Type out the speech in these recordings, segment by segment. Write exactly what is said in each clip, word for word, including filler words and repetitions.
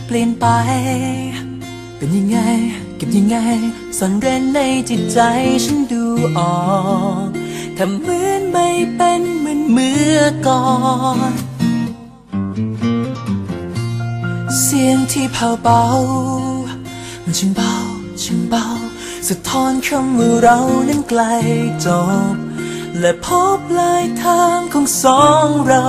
เปลี่ยนไปเป็นยังไงเก็บยังไงซ่อนเร้นในจิตใจฉันดูออกทำเหมือนไม่เป็นเหมือนเมื่อก่อนเสียงที่เผาเบามันช่างเบาช่างเบาสะท้อนคำว่าเรานั้นไกลจบและพบปลายทางของสองเรา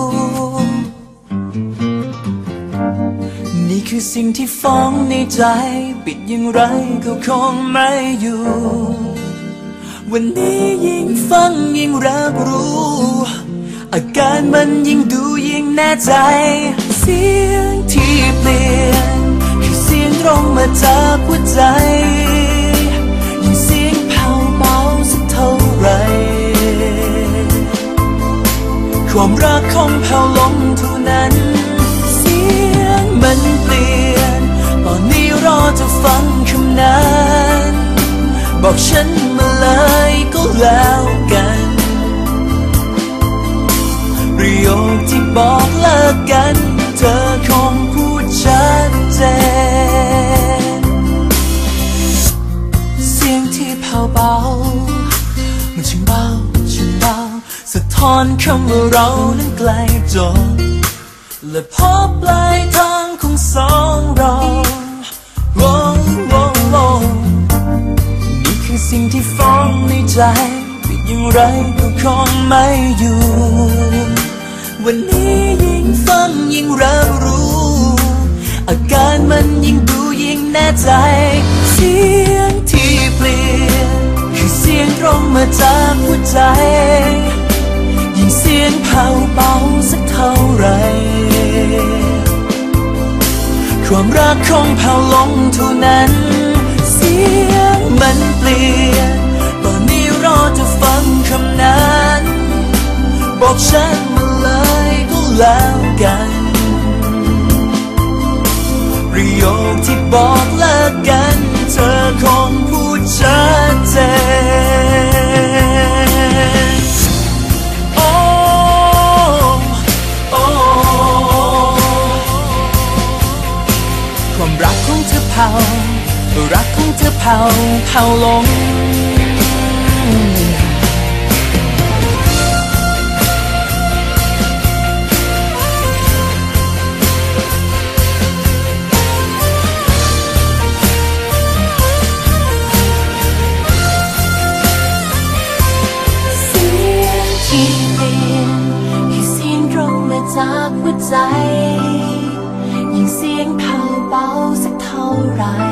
นี่คือสิ่งที่ฟ้องในใจปิดอย่างไรก็คงไม่อยู่วันนี้ยิ่งฟังยิ่งรับรู้อาการมันยิ่งดูยิ่งแน่ใจเสียงที่เปลี่ยนคือเสียงตรงมาจากหัวใจยิ่งเสียงแผ่วเบาสักเท่าไรความรักคงแผ่วลงเท่านั้นเสียงมันเปลี่ยนตอนนี้รอจะฟังคำนั้นบอกฉันมาเลยก็แล้วกันประโยคที่บอกเลิกกันเธอคงพูดชัดเจนเสียงที่เผาเบามันช่างเบาช่างเบาสะท้อนคำว่าเรานั้นไกลจบและพบปลายทางของสองเราโอ้โอ้โอ้นี่คือสิ่งที่ฟ้องในใจปิดอย่างไรก็คงไม่อยู่วันนี้ยิ่งฟังยิ่งรับรู้อาการมันยิ่งดูยิ่งแน่ใจเสียงที่เปลี่ยนคือเสียงตรงมาจากหัวใจยิ่งเสียงเผาเบาสักเท่าไรความรักคงเผาลงเท่านั้นเสียงมันเปลี่ยนตอนนี้รอจะฟังคำนั้นบอกฉันมาเลยก็แล้วกันประโยคที่บอกเลิกกันเธอคงพูดชัดเจนโอ้โอ้ความรักของเธอเผารักของเธอเผาเผาลงจากหัวใจยิ่งเสียงเผาเบาสักเท่าไร